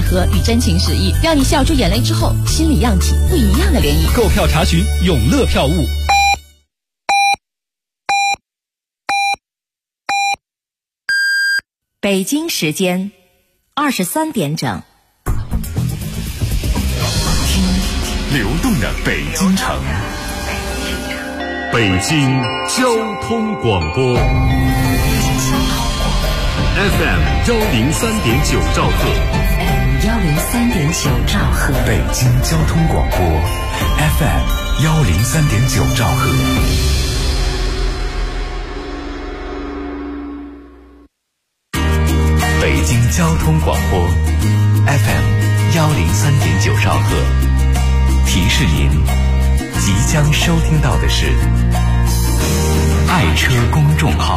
和与真情实意，让你笑出眼泪之后，心里漾起不一样的涟漪。 购票查询永乐票务。 北京时间23点整。 听流动的北京城，北京交通广播 FM 103.9兆赫 103.9兆赫， 北京交通广播 FM 103.9兆赫。北京交通广播 FM 103.9兆赫，提示您即将收听到的是爱车公众号。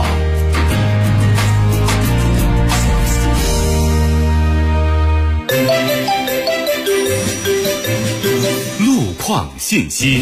路况信息。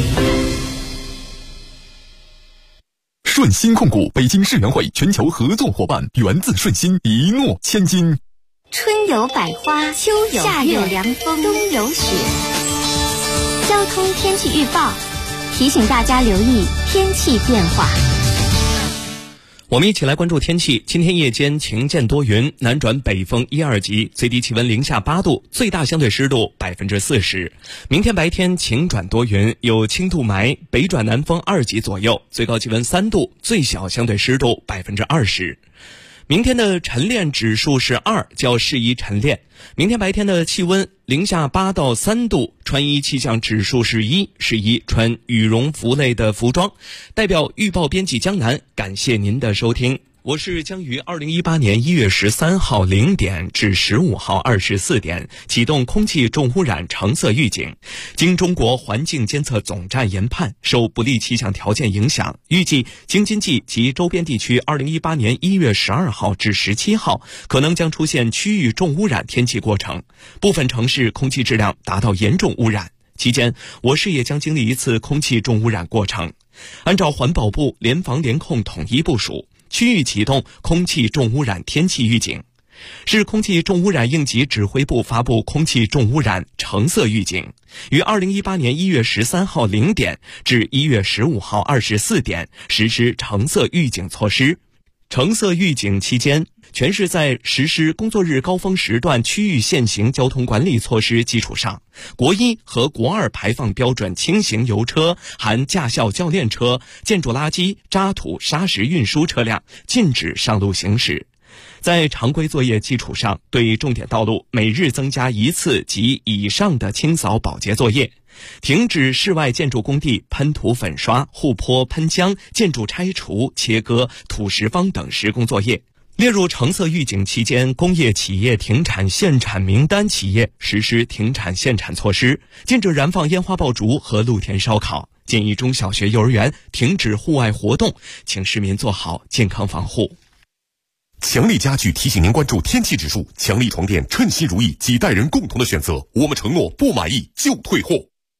顺鑫控股北京世园会全球合作伙伴，源自顺鑫，一诺千金。 春有百花，秋有夏有凉风，冬有雪。交通天气预报提醒大家留意天气变化。 我们一起来关注天气。今天夜间晴间多云，南转北风1、2级，最低气温零下8度，最大相对湿度40%。明天白天晴转多云，有轻度霾，北转南风2级左右，最高气温3度，最小相对湿度20%。明天的晨练指数是2，较适宜晨练。明天白天的气温零下8到3度，穿衣气象指数是1，适宜穿羽绒服类的服装。代表预报编辑江南，感谢您的收听。我是将于2018年1月13号0点至15号24点启动空气重污染橙色预警。经中国环境监测总站研判，受不利气象条件影响，预计京津冀及周边地区2018年1月12号至17号可能将出现区域重污染天气过程，部分城市空气质量达到严重污染。期间，我市也将经历一次空气重污染过程。按照环保部联防联控统一部署，区域启动空气重污染天气预警。市空气重污染应急指挥部发布空气重污染橙色预警，于2018年1月13号0点至1月15号24点实施橙色预警措施。橙色预警期间，全市在实施工作日高峰时段区域限行交通管理措施基础上，国1和国2排放标准轻型油车含驾校教练车、建筑垃圾、渣土、砂石运输车辆禁止上路行驶。在常规作业基础上，对重点道路每日增加1次及以上的清扫保洁作业，停止室外建筑工地喷涂粉刷、护坡喷浆、建筑拆除、切割、土石方等施工作业。列入橙色预警期间工业企业停产限产名单企业实施停产限产措施，禁止燃放烟花爆竹和露天烧烤，建议中小学幼儿园停止户外活动，请市民做好健康防护。 强力家具提醒您关注天气指数，强力床垫称心如意，几代人共同的选择，我们承诺不满意就退货。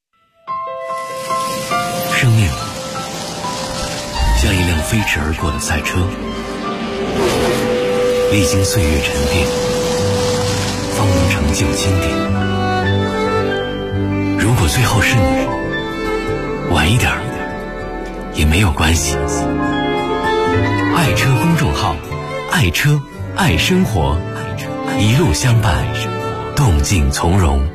生命像一辆飞驰而过的赛车，历经岁月沉淀，方能成就经典。如果最后是你，晚一点也没有关系。爱车公众号，爱车爱生活，一路相伴，动静从容。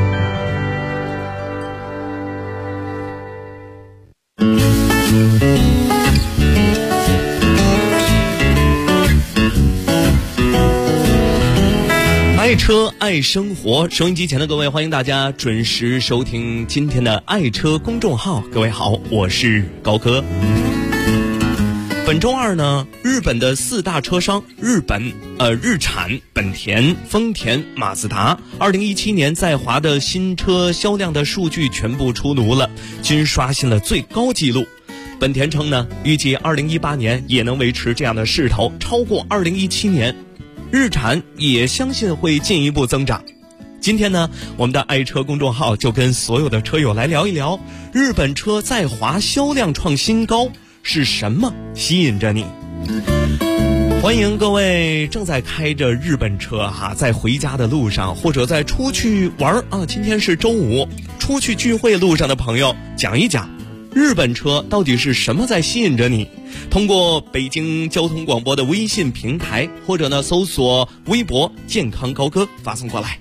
爱车爱生活，收音机前的各位，欢迎大家准时收听今天的爱车公众号。各位好，我是高哥。本周二呢，日本的4大车商日产、本田、丰田、马自达2017年在华的新车销量的数据全部出炉了，均刷新了最高纪录。本田称呢，预计2018年也能维持这样的势头，超过2017年。日产也相信会进一步增长。今天呢，我们的爱车公众号就跟所有的车友来聊一聊，日本车在华销量创新高，是什么吸引着你？ 欢迎各位正在开着日本车哈，在回家的路上，或者在出去玩啊，今天是周五，出去聚会路上的朋友，讲一讲日本车到底是什么在吸引着你。通过北京交通广播的微信平台，或者呢搜索微博健康高歌发送过来。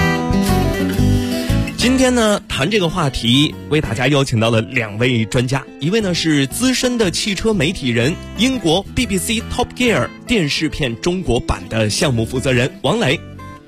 今天呢谈这个话题，为大家邀请到了2位专家，一位呢是资深的汽车媒体人，英国 BBC Top Gear 电视片中国版的项目负责人王磊。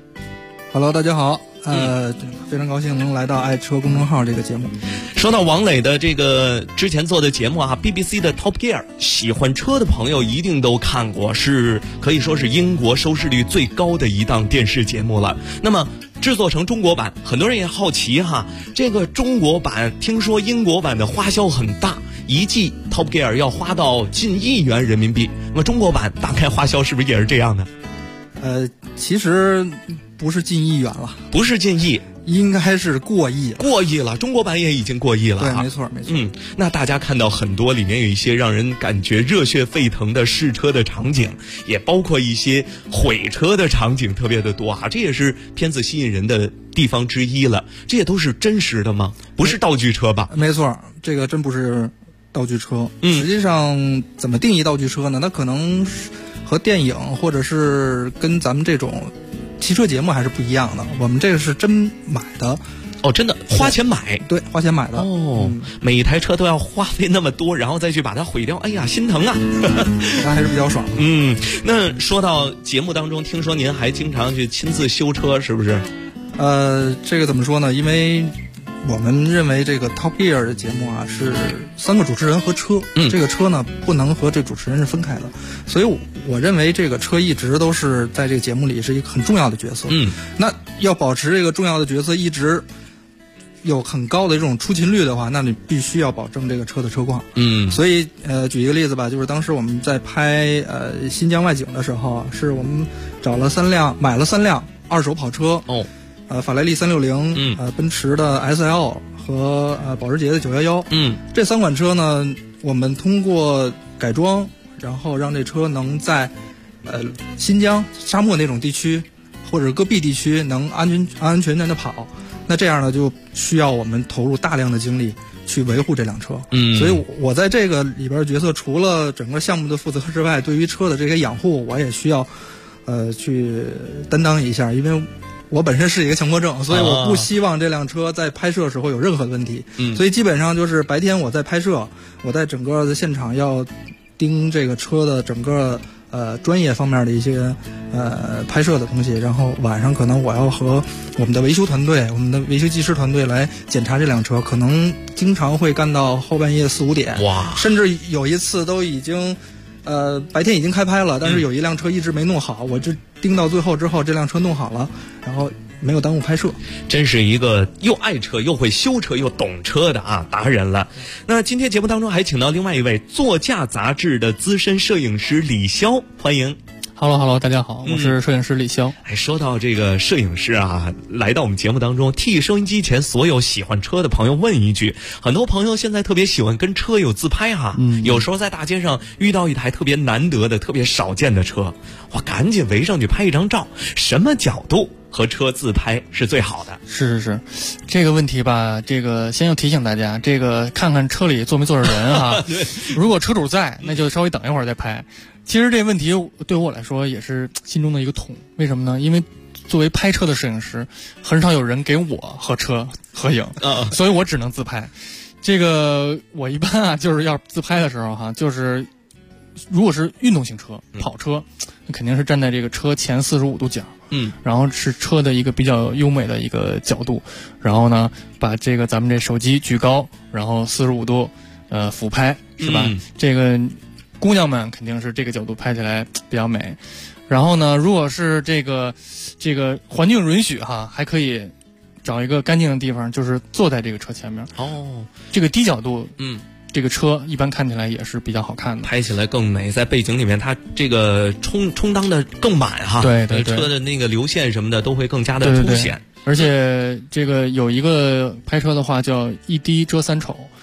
Hello， 大家好，非常高兴能来到爱车公众号这个节目。 说到王磊的这个之前做的节目啊 ，BBC 的 Top Gear， 喜欢车的朋友一定都看过，是可以说是英国收视率最高的一档电视节目了。那么制作成中国版，很多人也好奇哈，这个中国版听说英国版的花销很大，一季 Top Gear 要花到近1亿元人民币。那么中国版大概花销是不是也是这样的？ 其实不是近1亿元了， 不是近亿， 应该是过亿了。中国版也已经过亿了。 对，没错。 那大家看到很多里面有一些让人感觉热血沸腾的试车的场景，也包括一些毁车的场景特别的多啊，这也是片子吸引人的地方之一了。这也都是真实的吗？不是道具车吧？ 没错，这个真不是道具车。实际上怎么定义道具车呢？那可能和电影或者是跟咱们这种汽车节目还是不一样的。我们这个是真买的。 哦，真的花钱买？ 对，花钱买的。 哦，每一台车都要花费那么多，然后再去把它毁掉，哎呀，心疼啊！ 那还是比较爽的。 那说到节目当中，听说您还经常去亲自修车，是不是？ 这个怎么说呢？因为我们认为这个 Top Gear 的节目啊是3个主持人和车，这个车呢不能和这主持人是分开的，所以我认为这个车一直都是在这个节目里是一个很重要的角色。那要保持这个重要的角色一直有很高的这种出勤率的话，那你必须要保证这个车的车况。所以举一个例子吧，就是当时我们在拍新疆外景的时候，是我们买了3辆二手跑车。法拉利360，奔驰的 SL 和保时捷的911，这3款车呢，我们通过改装，然后让这车能在新疆沙漠那种地区或者戈壁地区能安全的跑。那这样呢，就需要我们投入大量的精力去维护这辆车。所以我在这个里边角色，除了整个项目的负责之外，对于车的这些养护，我也需要去担当一下，因为我本身是一个强迫症，所以我不希望这辆车在拍摄时候有任何问题。所以基本上就是白天我在拍摄，我在整个的现场要盯这个车的整个专业方面的一些拍摄的东西，然后晚上可能我要和我们的维修团队、我们的维修技师团队来检查这辆车，可能经常会干到后半夜4、5点。哇！甚至有一次都已经白天已经开拍了，但是有一辆车一直没弄好，我就盯到最后之后，这辆车弄好了，然后没有耽误拍摄。 真是一个又爱车又会修车又懂车的达人了。那今天节目当中还请到另外一位座驾杂志的资深摄影师李潇，欢迎。 Hello， 大家好，我是摄影师李潇。 说到这个摄影师啊，来到我们节目当中，替收音机前所有喜欢车的朋友问一句：很多朋友现在特别喜欢跟车有自拍哈，有时候在大街上遇到一台特别难得的、特别少见的车，我赶紧围上去拍一张照。什么角度和车自拍是最好的？ 是，这个问题吧，这个先要提醒大家，这个看看车里坐没坐着人哈。如果车主在，那就稍微等一会儿再拍。其实这问题对我来说也是心中的一个痛，为什么呢？因为作为拍车的摄影师，很少有人给我和车合影，所以我只能自拍。这个我一般啊，就是要自拍的时候哈，就是如果是运动型车、跑车，那肯定是站在这个车前45度角，然后是车的一个比较优美的一个角度，然后呢，把这个咱们这手机举高，然后45度俯拍，是吧？这个姑娘们肯定是这个角度拍起来比较美。然后呢，如果是这个环境允许哈，还可以找一个干净的地方，就是坐在这个车前面。这个低角度，这个车一般看起来也是比较好看的， 拍起来更美。在背景里面，它这个充当的更满哈， 对， 车的那个流线什么的都会更加的凸显。 而且这个有一个拍车的话叫一滴遮三丑，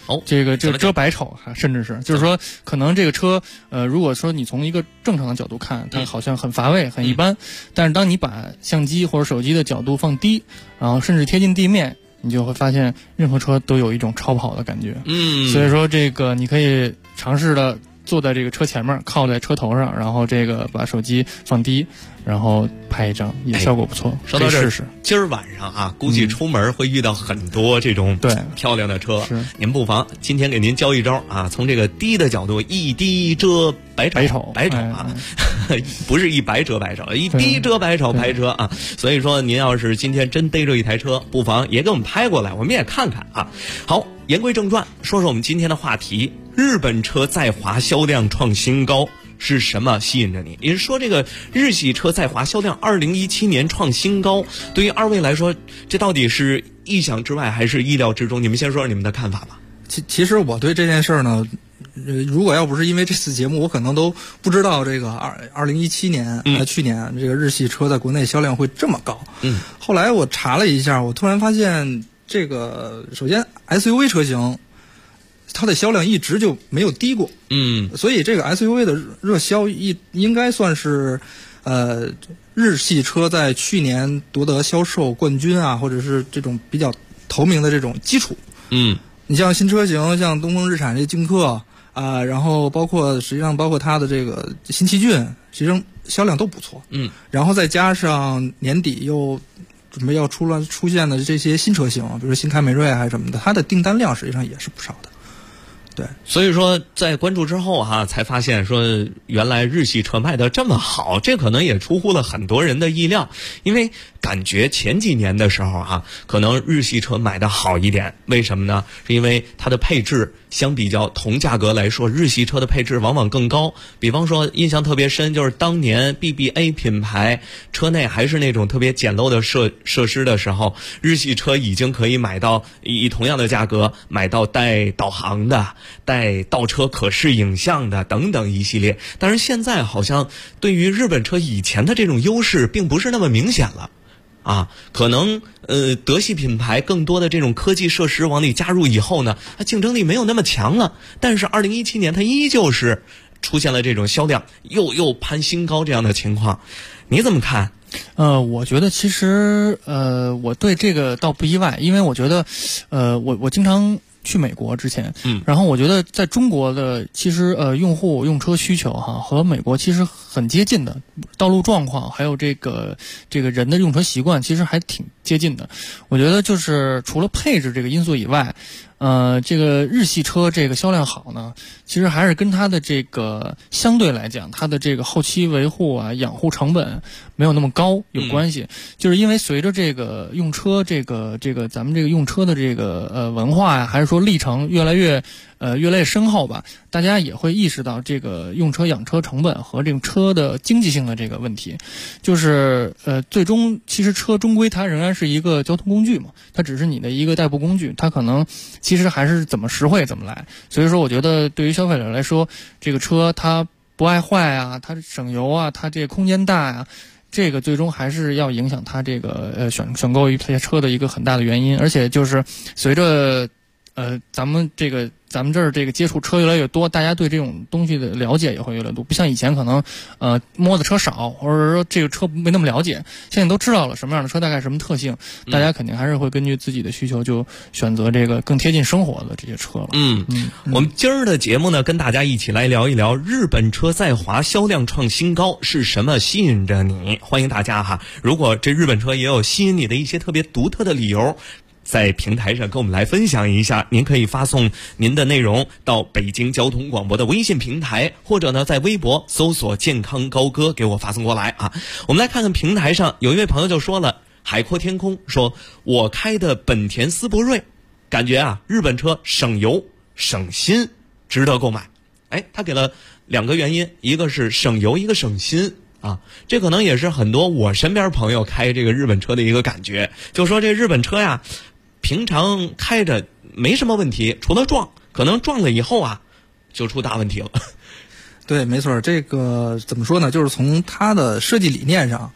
这个遮百丑，甚至是就是说，可能这个车如果说你从一个正常的角度看，它好像很乏味、很一般，但是当你把相机或者手机的角度放低，然后甚至贴近地面，你就会发现任何车都有一种超跑的感觉。所以说这个你可以尝试的坐在这个车前面，靠在车头上，然后这个把手机放低，然后拍一张，也效果不错。 说到这儿， 试试。 今儿晚上啊，估计出门会遇到很多这种漂亮的车。您不妨今天给您教一招啊，从这个低的角度一低遮百丑啊，不是一白遮百丑，一低遮百丑拍车啊。所以说，您要是今天真逮着一台车，不妨也给我们拍过来，我们也看看啊。好，言归正传，说说我们今天的话题。日本车在华销量创新高，是什么吸引着你？也就是说，这个日系车在华销量2017年创新高，对于二位来说，这到底是意想之外还是意料之中？你们先说说你们的看法吧。 其实我对这件事儿呢，如果要不是因为这次节目，我可能都不知道这个2017年去年这个日系车在国内销量会这么高。后来我查了一下，我突然发现这个首先 SUV 车型它的销量一直就没有低过，所以这个 SUV 的热销应该算是日系车在去年夺得销售冠军啊，或者是这种比较头名的这种基础。你像新车型，像东风日产这劲客啊，然后实际上包括它的这个新奇骏，实际上销量都不错。然后再加上年底又准备要出现的这些新车型，比如说新凯美瑞还是什么的，它的订单量实际上也是不少的。对， 所以说在关注之后才发现说原来日系车卖得这么好，这可能也出乎了很多人的意料，因为感觉前几年的时候可能日系车买得好一点，为什么呢？是因为它的配置相比较同价格来说，日系车的配置往往更高。比方说印象特别深，就是当年 BBA 品牌车内还是那种特别简陋的设施的时候，日系车已经可以买到以同样的价格买到带导航的、带倒车可视影像的等等一系列。但是现在好像对于日本车以前的这种优势并不是那么明显了可能德系品牌更多的这种科技设施往里加入以后呢，它竞争力没有那么强了。但是2017年它依旧是出现了这种销量又攀新高这样的情况，你怎么看？ 我觉得其实我对这个倒不意外，因为我觉得我经常去美国之前，然后我觉得在中国的其实用户用车需求和美国其实很接近的，道路状况还有这个人的用车习惯其实还挺接近的。我觉得就是除了配置这个因素以外，这个日系车这个销量好呢，其实还是跟它的这个相对来讲，它的这个后期维护养护成本没有那么高有关系。就是因为随着这个用车这个咱们这个用车的这个文化还是说历程越来越深厚吧，大家也会意识到这个用车养车成本和这个车的经济性的这个问题。就是最终其实车终归它仍然是一个交通工具嘛，它只是你的一个代步工具，它可能其实还是怎么实惠怎么来。所以说我觉得对于消费者来说，这个车它不爱坏它省油它这个空间大这个最终还是要影响它这个选购一台车的一个很大的原因。而且就是随着咱们这儿这个接触车越来越多，大家对这种东西的了解也会越来越多，不像以前可能摸的车少，或者说这个车没那么了解，现在都知道了什么样的车大概什么特性，大家肯定还是会根据自己的需求就选择这个更贴近生活的这些车了。 我们今儿的节目呢，跟大家一起来聊一聊日本车在华销量创新高是什么吸引着你。欢迎大家如果这日本车也有吸引你的一些特别独特的理由，在平台上跟我们来分享一下。您可以发送您的内容到北京交通广播的微信平台，或者呢在微博搜索健康高歌给我发送过来我们来看看平台上有一位朋友就说了，海阔天空说，我开的本田思铂睿感觉日本车省油省心，值得购买。他给了2个原因，一个是省油，一个省心这可能也是很多我身边朋友开这个日本车的一个感觉，就说这日本车平常开着没什么问题，除了撞，可能撞了以后就出大问题了。 对，没错，这个怎么说呢，就是从它的设计理念上，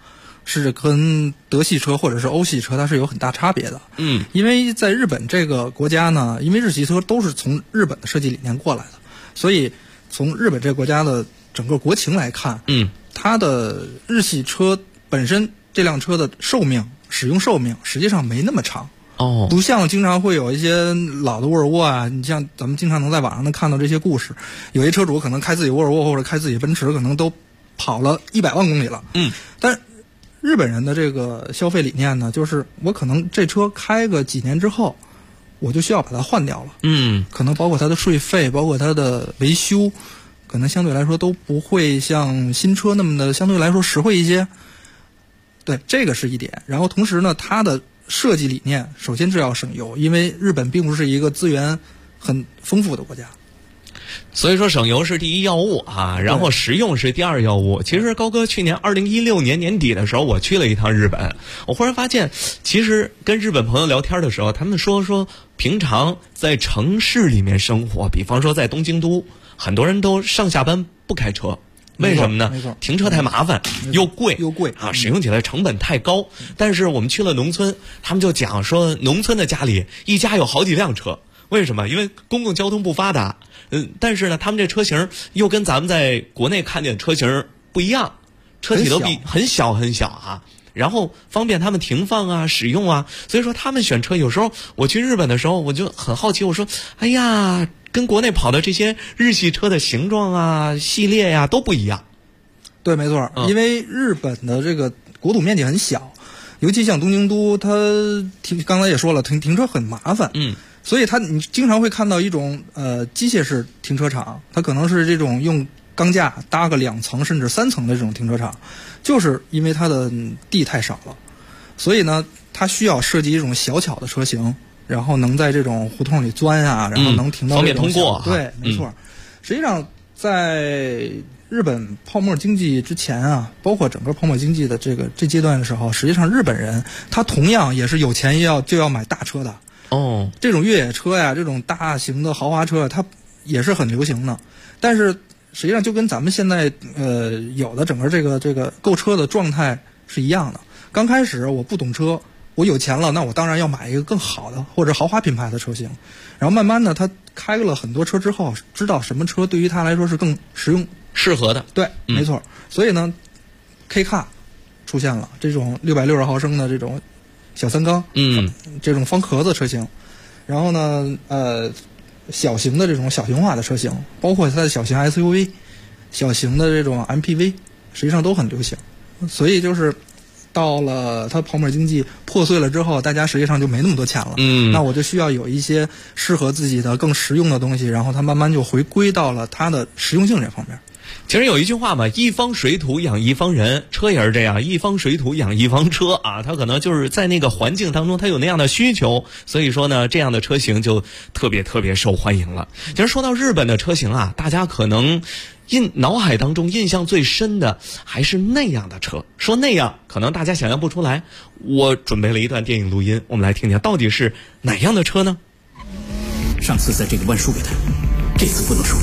是跟德系车或者是欧系车它是有很大差别的。因为在日本这个国家呢，因为日系车都是从日本的设计理念过来的，所以从日本这个国家的整个国情来看，它的日系车本身这辆车的使用寿命实际上没那么长。不像经常会有一些老的沃尔沃啊，你像咱们经常能在网上能看到这些故事，有些车主可能开自己沃尔沃或者开自己奔驰，可能都跑了100万公里了。但日本人的这个消费理念呢，就是我可能这车开个几年之后，我就需要把它换掉了。可能包括它的税费，包括它的维修，可能相对来说都不会像新车那么的相对来说实惠一些。对，这个是一点。然后同时呢，它的设计理念首先是要省油，因为日本并不是一个资源很丰富的国家， 所以说省油是第一要务啊，然后实用是第二要务。其实高哥去年2016年年底的时候，我去了一趟日本，我忽然发现，其实跟日本朋友聊天的时候，他们说平常在城市里面生活，比方说在东京都，很多人都上下班不开车。为什么呢？停车太麻烦，又贵啊，使用起来成本太高。但是我们去了农村，他们就讲说，农村的家里一家有好几辆车。为什么？因为公共交通不发达。但是呢，他们这车型又跟咱们在国内看见的车型不一样，车体都很小啊。然后方便他们停放啊、使用啊。所以说他们选车，有时候我去日本的时候，我就很好奇，我说，哎呀，跟国内跑的这些日系车的形状啊、系列呀都不一样。 对，没错，因为日本的这个国土面积很小，尤其像东京都，它刚才也说了，停车很麻烦。所以你经常会看到一种机械式停车场，它可能是这种用钢架搭个2层甚至3层的这种停车场，就是因为它的地太少了，所以呢，它需要设计一种小巧的车型，然后能在这种胡同里钻啊，然后能停到方便通过。 对，没错。实际上，在日本泡沫经济之前啊，包括整个泡沫经济的这阶段的时候，实际上日本人他同样也是有钱就要买大车的。这种越野车呀，这种大型的豪华车，它也是很流行的。但是实际上就跟咱们现在有的整个这个购车的状态是一样的。刚开始我不懂车，我有钱了，那我当然要买一个更好的或者豪华品牌的车型。然后慢慢的，他开了很多车之后，知道什么车对于他来说是更实用、 适合的。 对，没错。所以呢 ，K Car 出现了这种660毫升的这种小3缸，这种方壳子车型。然后呢，小型的这种小型化的车型，包括它的小型 SUV、小型的这种 MPV， 实际上都很流行。所以就是到了它泡沫经济破碎了之后，大家实际上就没那么多钱了。那我就需要有一些适合自己的更实用的东西，然后它慢慢就回归到了它的实用性这方面。 其实有一句话嘛，一方水土养一方人，车也是这样，一方水土养一方车啊，它可能就是在那个环境当中它有那样的需求，所以说呢，这样的车型就特别受欢迎了。其实说到日本的车型啊，大家可能脑海当中印象最深的还是那样的车。说那样可能大家想象不出来，我准备了一段电影录音，我们来听听到底是哪样的车呢？ 上次在这里乱输给他，这次不能输。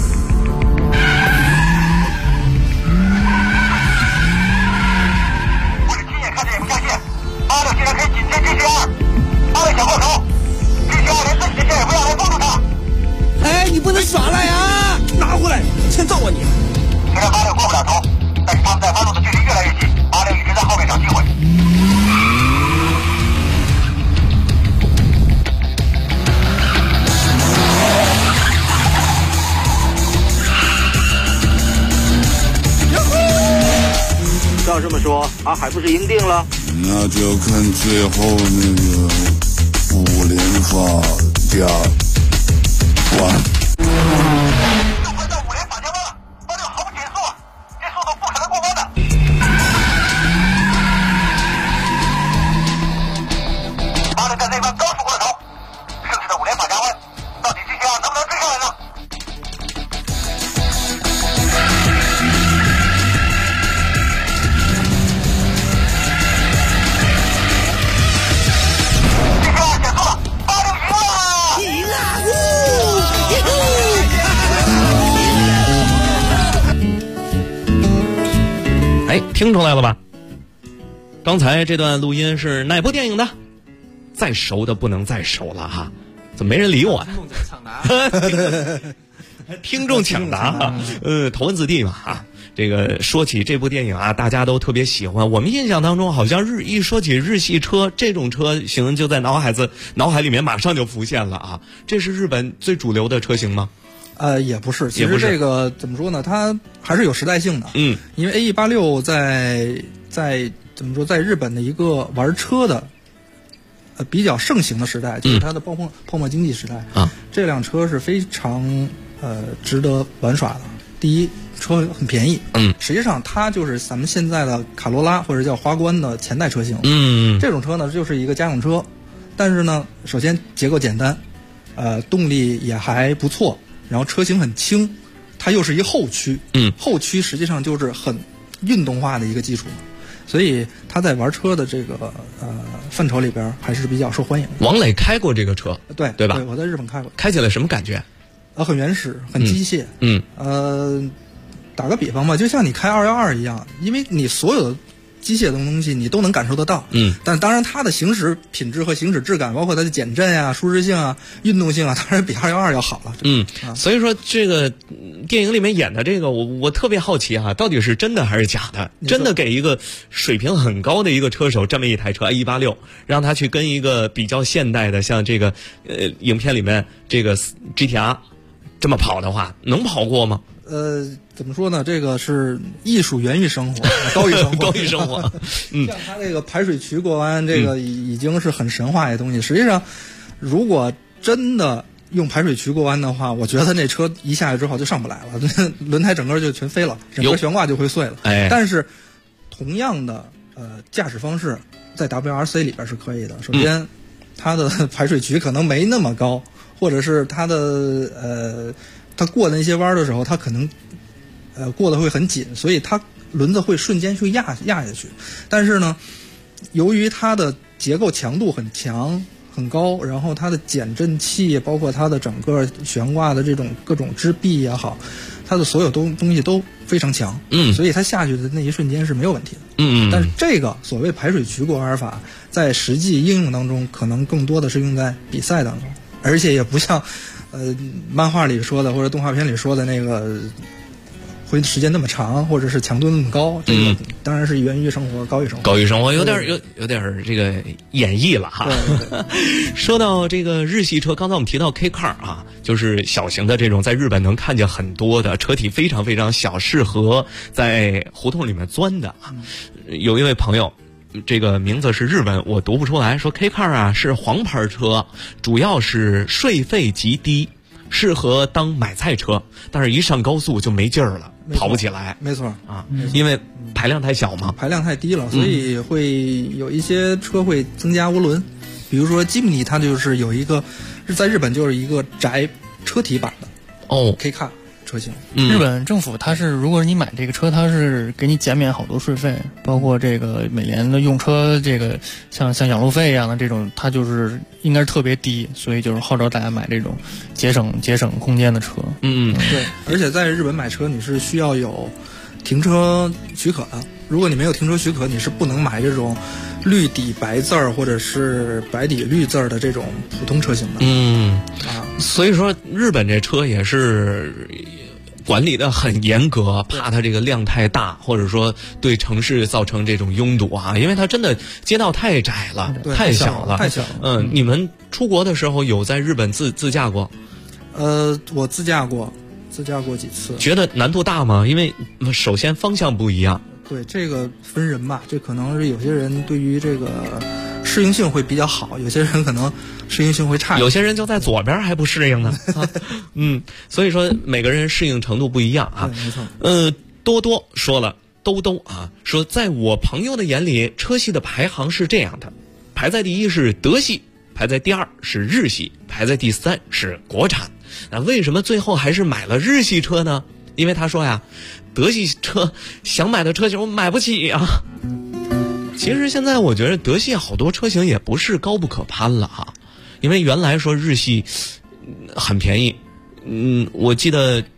86竟然可以紧接 GT2， 86小过头 ，GT2 连自己的线也不要来帮助他。 哎，你不能耍赖啊！拿回来，欠揍啊你！ 虽然86过不了头，但是他们在发动的距离越来越近，86一直在后面找机会。 照这么说，他还不是赢定了？ 那就看最后那个5连发加完。 就快到5连发加完了，86毫不减速啊，这速度不可能过关的。86在内弯高速过了头，剩下的5连发加弯，到底GT2能不能追上来呢？ 听出来了吧？ 刚才这段录音是哪部电影的？再熟的不能再熟了哈，怎么没人理我呀？听众抢答，头文字 D 嘛啊。这个说起这部电影啊，大家都特别喜欢。我们印象当中，好像一说起日系车，这种车型就在脑海里面马上就浮现了啊。这是日本最主流的车型吗？ 也不是。其实这个怎么说呢？它还是有时代性的。因为 AE86 在怎么说，在日本的一个玩车的比较盛行的时代，就是它的泡沫经济时代啊。这辆车是非常值得玩耍的。第一，车很便宜，实际上它就是咱们现在的卡罗拉或者叫花冠的前代车型，这种车呢就是一个家用车，但是呢，首先结构简单，动力也还不错，然后车型很轻，它又是一后驱，后驱实际上就是很运动化的一个基础，所以它在玩车的这个范畴里边还是比较受欢迎的。 王磊开过这个车，对吧？ 对，我在日本开过， 开起来什么感觉？ 很原始，很机械。打个比方吧，就像你开212一样，因为你所有的机械的东西你都能感受得到。但当然它的行驶品质和行驶质感，包括它的减震啊、舒适性啊、运动性啊，当然比212要好了。 所以说这个电影里面演的这个，我特别好奇哈，到底是真的还是假的？真的给一个水平很高的一个车手这么一台车 A186，让他去跟一个比较现代的，像这个影片里面这个 GTR 这么跑的话，能跑过吗？ 怎么说呢？这个是艺术源于生活，高于生活， 高于生活。 像它这个排水渠过弯，这个已经是很神话的东西。实际上，如果真的用排水渠过弯的话，我觉得那车一下去之后就上不来了，轮胎整个就全飞了，整个悬挂就会碎了。但是同样的驾驶方式在 WRC 里边是可以的。首先，它的排水渠可能没那么高，或者是它的它过的那些弯的时候，它可能过得会很紧，所以它轮子会瞬间去压下去。但是呢，由于它的结构强度很强很高，然后它的减震器，包括它的整个悬挂的这种各种支臂也好，它的所有东西都非常强。所以它下去的那一瞬间是没有问题的。但是这个所谓排水渠过弯法，在实际应用当中，可能更多的是用在比赛当中，而且也不像漫画里说的或者动画片里说的那个会时间那么长，或者是强度那么高。这个当然是源于生活，高于生活。 高于生活有点这个演绎了哈。说到这个日系车，刚才我们提到 K Car 啊，就是小型的这种，在日本能看见很多的车体，非常非常小，适合在胡同里面钻的啊。有一位朋友，这个名字是日文，我读不出来，说 K Car 啊是黄牌车，主要是税费极低，适合当买菜车，但是一上高速就没劲儿了，跑不起来。 没错啊，因为排量太小嘛， 排量太低了，所以会有一些车会增加涡轮，比如说吉姆尼，它就是有一个在日本就是一个窄车体版的K Car。车型， 日本政府它是，如果你买这个车，它是给你减免好多税费，包括这个每年的用车这个像养路费一样的这种，它就是应该是特别低，所以就是号召大家买这种节省空间的车。 对，而且在日本买车你是需要有停车许可的，如果你没有停车许可，你是不能买这种绿底白字儿或者是白底绿字儿的这种普通车型的。 所以说日本这车也是管理的很严格，怕它这个量太大，或者说对城市造成这种拥堵啊，因为它真的街道太窄了，太小了。你们出国的时候有在日本自驾过？ 我自驾过几次。 觉得难度大吗？因为首先方向不一样。 对，这个分人吧，这可能是有些人对于这个适应性会比较好，有些人可能适应性会差， 有些人就在左边还不适应呢。所以说每个人适应程度不一样啊。 没错。 多多说了，兜啊，说在我朋友的眼里，车系的排行是这样的：排在第一是德系，排在第二是日系，排在第三是国产。那为什么最后还是买了日系车呢？因为他说呀，德系车想买的车型我买不起啊。其实现在我觉得德系好多车型也不是高不可攀了因为原来说日系很便宜，我记得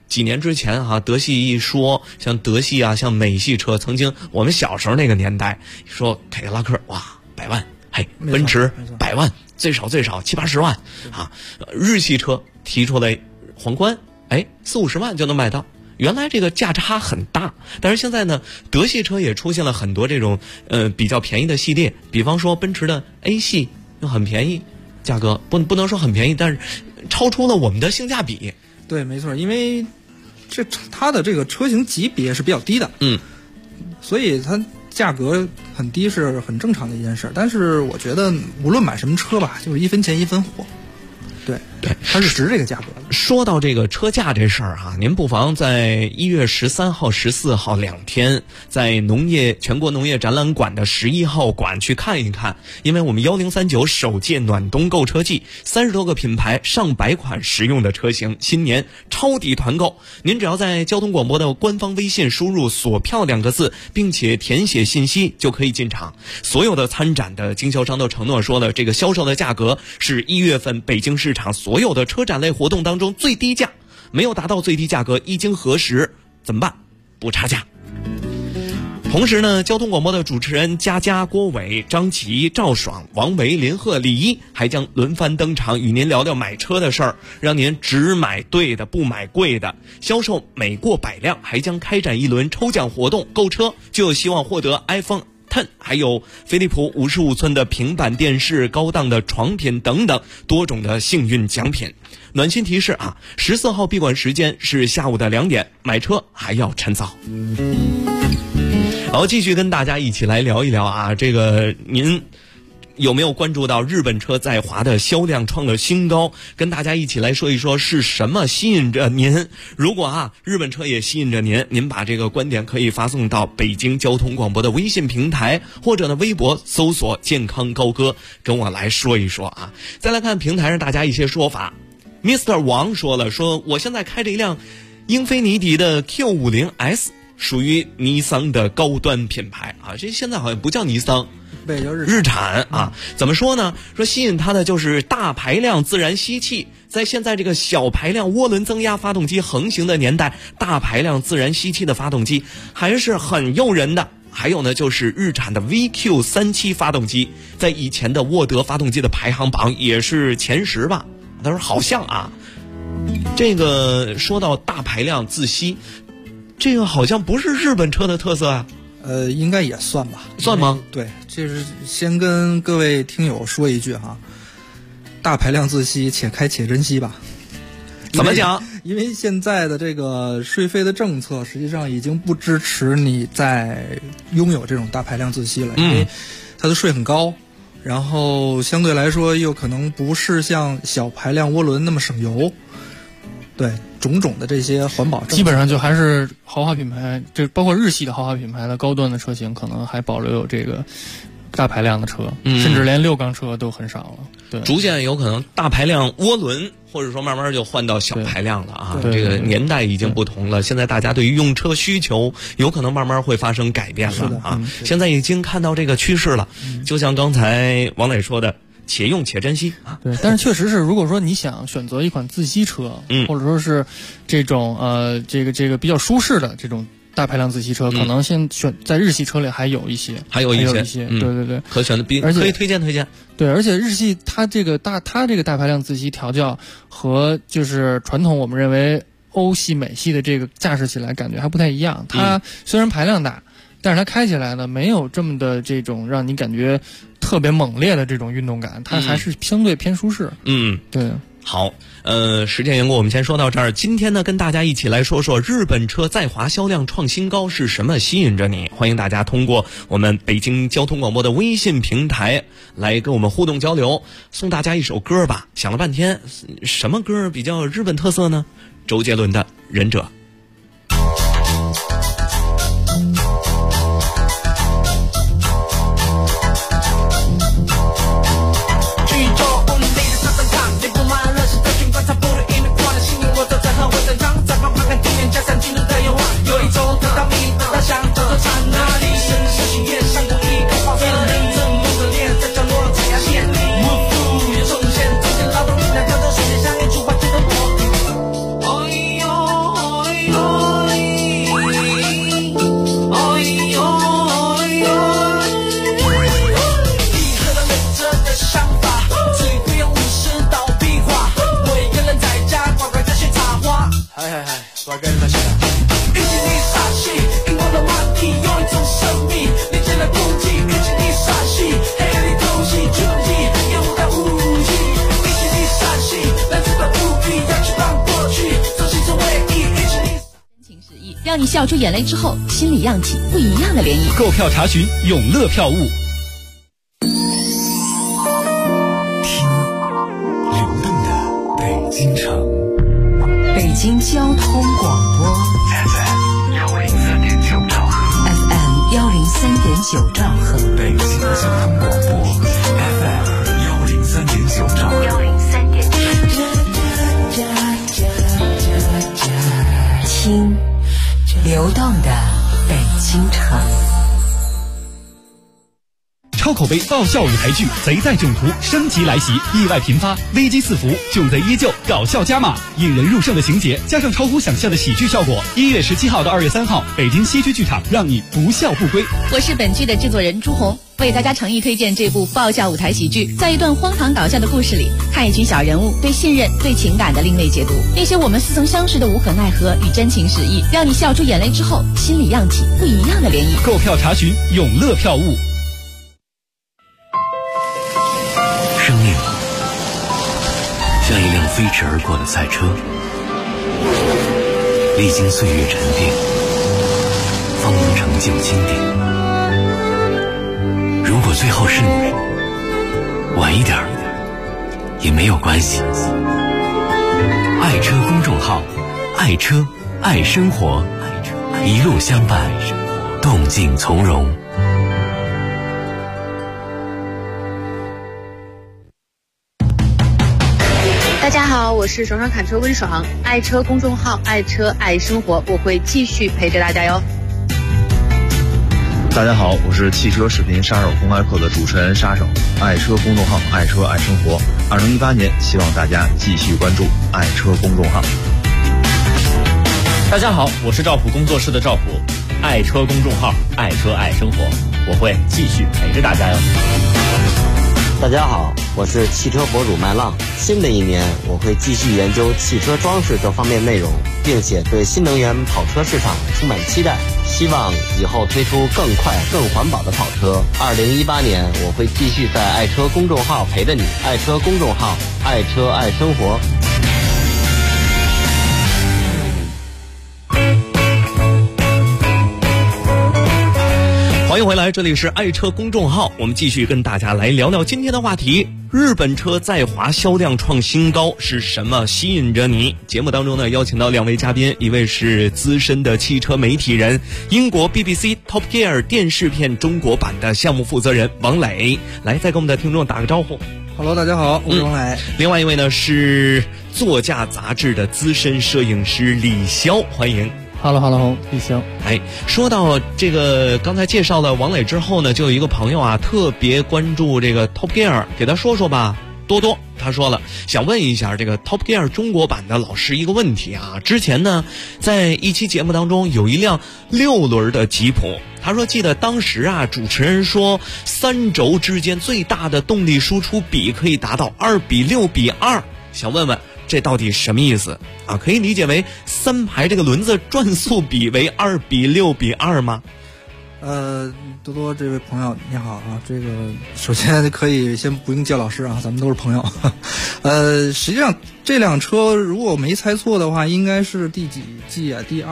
几年之前德系一说，像德系啊，像美系车，曾经我们小时候那个年代说凯迪拉克哇100万，奔驰100万，最少70-80万啊。日系车提出来皇冠40-50万就能买到。原来这个价差很大，但是现在呢，德系车也出现了很多这种比较便宜的系列，比方说奔驰的 A 系又很便宜，价格不能说很便宜，但是超出了我们的性价比。 对，没错，因为它的这个车型级别是比较低的，所以它价格很低是很正常的一件事。但是我觉得无论买什么车吧，就是1分钱1分货。对，它是值这个价格的。 说到这个车价这事儿您不妨在1月13号、14号2天，在全国农业展览馆的11号馆去看一看，因为我们1039首届暖冬购车季，30多个品牌上百款实用的车型，新年超低团购。您只要在交通广播的官方微信输入锁票2个字，并且填写信息就可以进场。所有的参展的经销商都承诺说了，这个销售的价格是1月份北京市场所有的车展类活动当中最低价，没有达到最低价格，一经核实怎么办？不差价。同时呢，交通广播的主持人佳佳、郭伟、张琪、赵爽、王维、林鹤、李一还将轮番登场，与您聊聊买车的事儿，让您只买对的，不买贵的。销售每过100辆，还将开展一轮抽奖活动，购车就有希望获得 iPhone 10，还有飞利浦55寸的平板电视、高档的床品等等多种的幸运奖品。暖心提示14号闭馆时间是下午的2点，买车还要趁早。好，继续跟大家一起来聊一聊这个您有没有关注到日本车在华的销量创了新高？跟大家一起来说一说是什么吸引着您。如果日本车也吸引着您，您把这个观点可以发送到北京交通广播的微信平台，或者呢微博搜索健康高歌，跟我来说一说再来看平台上大家一些说法。Mr. 王说了，说我现在开着一辆英菲尼迪的 Q50S， 属于尼桑的高端品牌这现在好像不叫尼桑，日产怎么说呢？说吸引它的就是大排量自然吸气。在现在这个小排量涡轮增压发动机横行的年代，大排量自然吸气的发动机还是很诱人的。还有呢，就是日产的 VQ37 发动机，在以前的沃德发动机的排行榜也是前10吧。他说好像这个说到大排量自吸，这个好像不是日本车的特色应该也算吧。 算吗？ 对，就是先跟各位听友说一句大排量自吸，且开且珍惜吧。 怎么讲？ 因为现在的这个税费的政策实际上已经不支持你再拥有这种大排量自吸了，因为它的税很高，然后相对来说又可能不是像小排量涡轮那么省油。对，种种的这些环保政策基本上就还是豪华品牌，这包括日系的豪华品牌的高端的车型，可能还保留有这个大排量的车，甚至连6缸车都很少了。对， 逐渐有可能大排量涡轮，或者说慢慢就换到小排量了这个年代已经不同了，现在大家对于用车需求有可能慢慢会发生改变了现在已经看到这个趋势了。就像刚才王磊说的，且用且珍惜对，但是确实是，如果说你想选择一款自吸车，或者说是这种这个比较舒适的这种大排量自吸车，可能先选在日系车里还有一些，对， 可选的，可以推荐。 对，而且日系它这个大排量自吸调教和就是传统我们认为欧系美系的这个驾驶起来感觉还不太一样。它虽然排量大，但是它开起来呢没有这么的这种让你感觉特别猛烈的这种运动感，它还是相对偏舒适。对。 好，时间缘故，我们先说到这儿。今天呢，跟大家一起来说说日本车在华销量创新高是什么吸引着你？欢迎大家通过我们北京交通广播的微信平台来跟我们互动交流。送大家一首歌吧，想了半天，什么歌比较日本特色呢？周杰伦的《忍者》。 哦哟。 让你笑出眼泪之后，心里漾起不一样的涟漪。 购票查询永乐票务。 听流动的北京城， 北京交通广播 FM 103.9兆赫 FM 103.9兆赫， 北京交通广播 FM 103.9兆赫听流动的北京城。 超口碑爆笑舞台剧《贼在囧途》升级来袭，意外频发，危机四伏，囧贼依旧，搞笑加码，引人入胜的情节加上超乎想象的喜剧效果。1月17号到2月3号，北京西区剧场，让你不笑不归。 我是本剧的制作人朱红，为大家诚意推荐这部爆笑舞台喜剧。在一段荒唐搞笑的故事里，看一群小人物对信任、对情感的另类解读，那些我们似曾相识的无可奈何与真情实意，让你笑出眼泪之后，心里漾起不一样的涟漪。 购票查询永乐票务。 生命像一辆飞驰而过的赛车，历经岁月沉淀，方能成就经典。如果最后是你，晚一点也没有关系。爱车公众号，爱车爱生活，一路相伴，动静从容。 大家好，我是爽爽侃车温爽，爱车公众号，爱车爱生活，我会继续陪着大家哟。 大家好，我是汽车视频杀手公开课的主持人杀手，爱车公众号，爱车爱生活。2018年，希望大家继续关注爱车公众号。 大家好，我是赵普工作室的赵普，爱车公众号，爱车爱生活，我会继续陪着大家哟。 大家好，我是汽车博主麦浪。新的一年，我会继续研究汽车装饰这方面内容，并且对新能源跑车市场充满期待，希望以后推出更快、更环保的跑车。2018年，我会继续在爱车公众号陪着你，爱车公众号，爱车爱生活。 欢迎回来，这里是爱车公众号，我们继续跟大家来聊聊今天的话题。日本车在华销量创新高，是什么吸引着你？节目当中呢，邀请到2位嘉宾，一位是资深的汽车媒体人，英国 BBC Top Gear 电视片中国版的项目负责人王磊，来再跟我们的听众打个招呼。 Hello， 大家好，我是王磊。 另外一位呢是座驾杂志的资深摄影师李潇，欢迎。 Hello， 李潇。 说到这个，刚才介绍了王磊之后呢，就有一个朋友啊，特别关注这个 Top Gear， 给他说说吧。多多他说了，想问一下这个 Top Gear 中国版的老师一个问题啊。之前呢，在一期节目当中有一辆6轮的吉普，他说记得当时啊，主持人说3轴之间最大的动力输出比可以达到2:6:2，想问问这到底什么意思啊？可以理解为3排这个轮子转速比为2:6:2吗？ 多多这位朋友你好啊，这个首先可以先不用叫老师啊，咱们都是朋友。实际上这辆车如果我没猜错的话，应该是第几季啊？第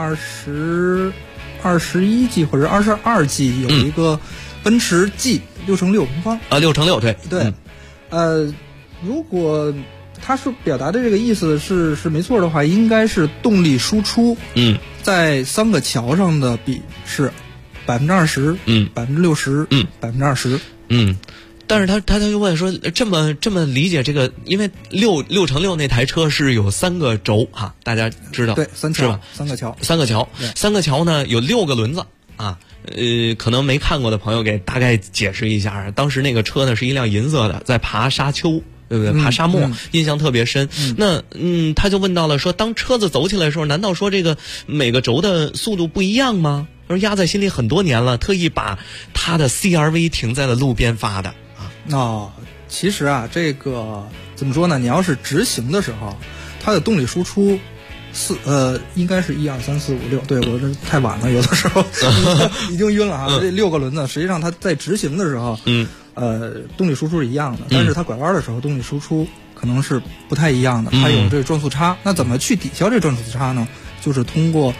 21季或者22季有一个奔驰 G 6×6平方啊，6×6 对。如果他是表达的这个意思是没错的话，应该是动力输出在3个桥上的比是20%， 60%， 20%。 但是他就问说，这么理解这个，因为6×6那台车是有3个轴哈，大家知道对，3桥是吧 ？3个桥 ，3个桥呢有6个轮子啊。可能没看过的朋友给大概解释一下，当时那个车呢是一辆银色的，在爬沙丘。对不对？爬沙漠，印象特别深。那他就问到了说，当车子走起来的时候，难道说这个每个轴的速度不一样吗？他说压在心里很多年了，特意把他的 CR-V 停在了路边发的啊。 其实啊，这个怎么说呢？你要是直行的时候，它的动力输出应该是1、2、3、4、5、6。对，我这太晚了，有的时候已经晕了啊。这6个轮子，实际上它在直行的时候，动力输出是一样的，但是它拐弯的时候动力输出可能是不太一样的，它有这个转速差。那怎么去抵消这转速差呢？就是通过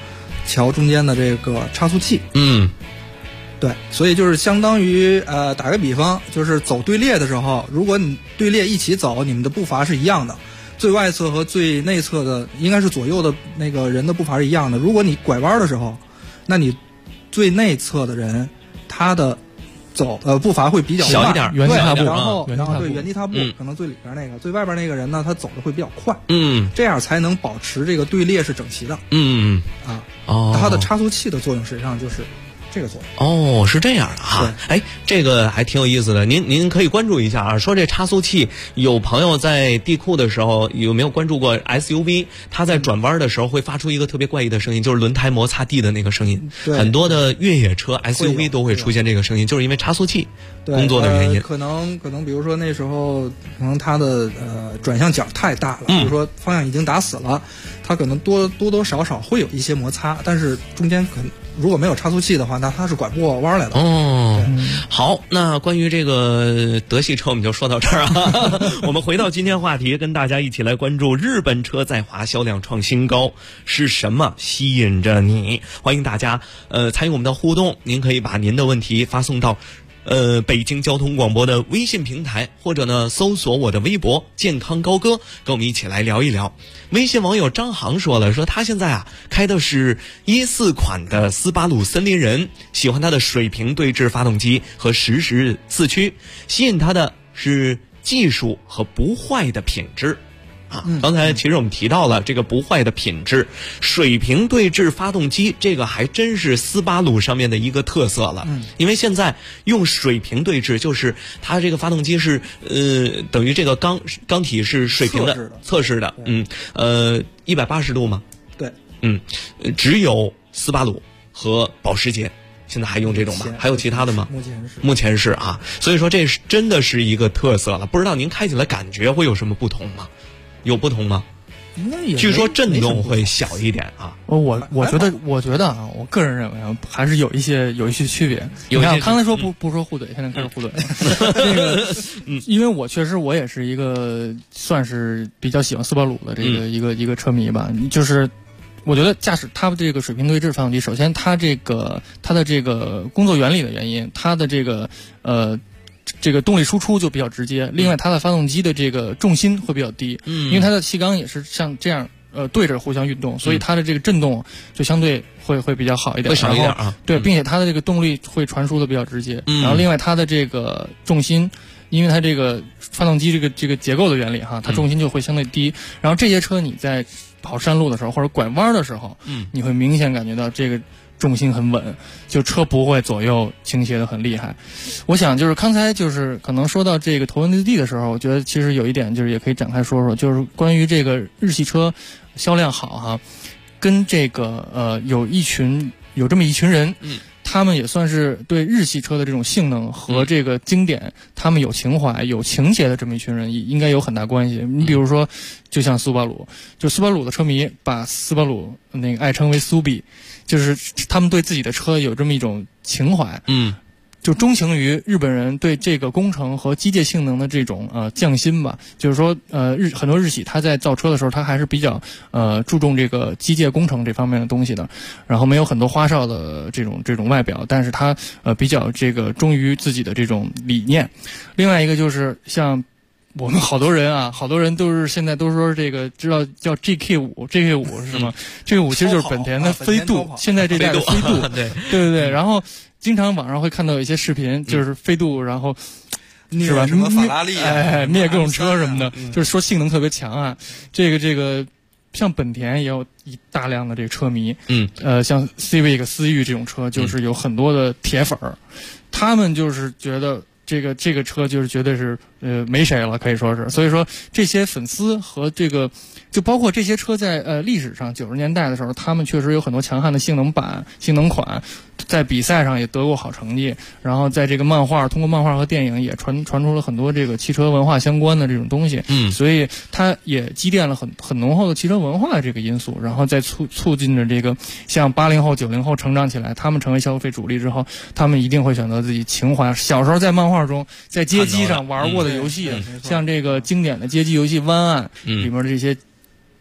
桥中间的这个差速器。对，所以就是相当于打个比方，就是走队列的时候，如果你队列一起走，你们的步伐是一样的，最外侧和最内侧的应该是左右的那个人的步伐是一样的。如果你拐弯的时候，那你最内侧的人他的步伐会比较小一点， 原地踏步， 然后对原地踏步，可能最里边那个最外边那个人呢，他走的会比较快，这样才能保持这个队列是整齐的。它的差速器的作用实际上就是这个作用。是这样的哈。哎，这个还挺有意思的，您可以关注一下啊。说这差速器，有朋友在地库的时候有没有关注过 SUV？ 它在转弯的时候会发出一个特别怪异的声音，就是轮胎摩擦地的那个声音。很多的越野车 SUV 都会出现这个声音，就是因为差速器工作的原因。 可能比如说那时候可能它的转向角太大了，比如说方向已经打死了，它可能多多少少会有一些摩擦，但是中间如果没有差速器的话，那它是拐不过弯来的。 好，那关于这个德系车我们就说到这儿啊。我们回到今天话题，跟大家一起来关注日本车在华销量创新高，是什么吸引着你？欢迎大家参与我们的互动，您可以把您的问题发送到北京交通广播的微信平台，或者呢搜索我的微博健康高歌，跟我们一起来聊一聊。微信网友张航说了，说他现在开的是14款的斯巴鲁森林人，喜欢它的水平对置发动机和实时四驱，吸引他的是技术和不坏的品质。刚才其实我们提到了这个不坏的品质，水平对置发动机，这个还真是斯巴鲁上面的一个特色了。因为现在用水平对置，就是它这个发动机是等于这个缸体是水平的测试的，180度吗？ 对， 只有斯巴鲁和保时捷现在还用这种吗？还有其他的吗？目前是啊，所以说这是真的是一个特色了。不知道您开起来感觉会有什么不同吗？有不同吗？据说震动会小一点啊。 我觉得啊，我个人认为啊，还是有一些区别。你看，刚才说不说互怼，现在开始互怼。这个，因为我确实也是一个算是比较喜欢斯巴鲁的这个一个车迷吧，就是我觉得驾驶它的这个水平对置发动机，首先它的这个工作原理的原因，它的这个动力输出就比较直接，另外它的发动机的这个重心会比较低，因为它的气缸也是像这样对着互相运动，所以它的这个震动就相对会比较好一点， 会少一点啊。 对，并且它的这个动力会传输的比较直接，然后另外它的这个重心，因为它这个发动机这个结构的原理哈，它重心就会相对低，然后这些车你在跑山路的时候或者拐弯的时候，你会明显感觉到这个重心很稳，就车不会左右倾斜的很厉害。我想就是刚才就是可能说到这个头文字 D 的时候，我觉得其实有一点就是也可以展开说说，就是关于这个日系车销量好哈，跟这个有这么一群人，他们也算是对日系车的这种性能和这个经典，他们有情怀、有情节的这么一群人，应该有很大关系。你比如说，就像斯巴鲁，就斯巴鲁的车迷把斯巴鲁那个爱称为苏比，就是他们对自己的车有这么一种情怀，就钟情于日本人对这个工程和机械性能的这种匠心吧。就是说很多日系他在造车的时候，他还是比较注重这个机械工程这方面的东西的，然后没有很多花哨的这种外表，但是他比较这个忠于自己的这种理念。另外一个就是像我们好多人都是现在都说这个知道叫 GK5 是什么？GK5 其实就是本田的飞度，现在这代的飞度，对。然后经常网上会看到有一些视频，就是飞度，然后是吧？ 什么法拉利灭各种车什么的，就是说性能特别强啊。这个像本田也有一大量的这个车迷，像 Civic 思域这种车，就是有很多的铁粉儿，他们就是觉得这个车就是绝对是没谁了，可以说是。所以说这些粉丝和这个就包括这些车在历史上90年代的时候，他们确实有很多强悍的性能款，在比赛上也得过好成绩，然后在这个通过漫画和电影也传出了很多这个汽车文化相关的这种东西，所以它也积淀了很浓厚的汽车文化的这个因素，然后再促进着这个像80后90后成长起来，他们成为消费主力之后，他们一定会选择自己情怀小时候在漫画中在街机上玩过的游戏，像这个经典的街机游戏湾岸里面的这些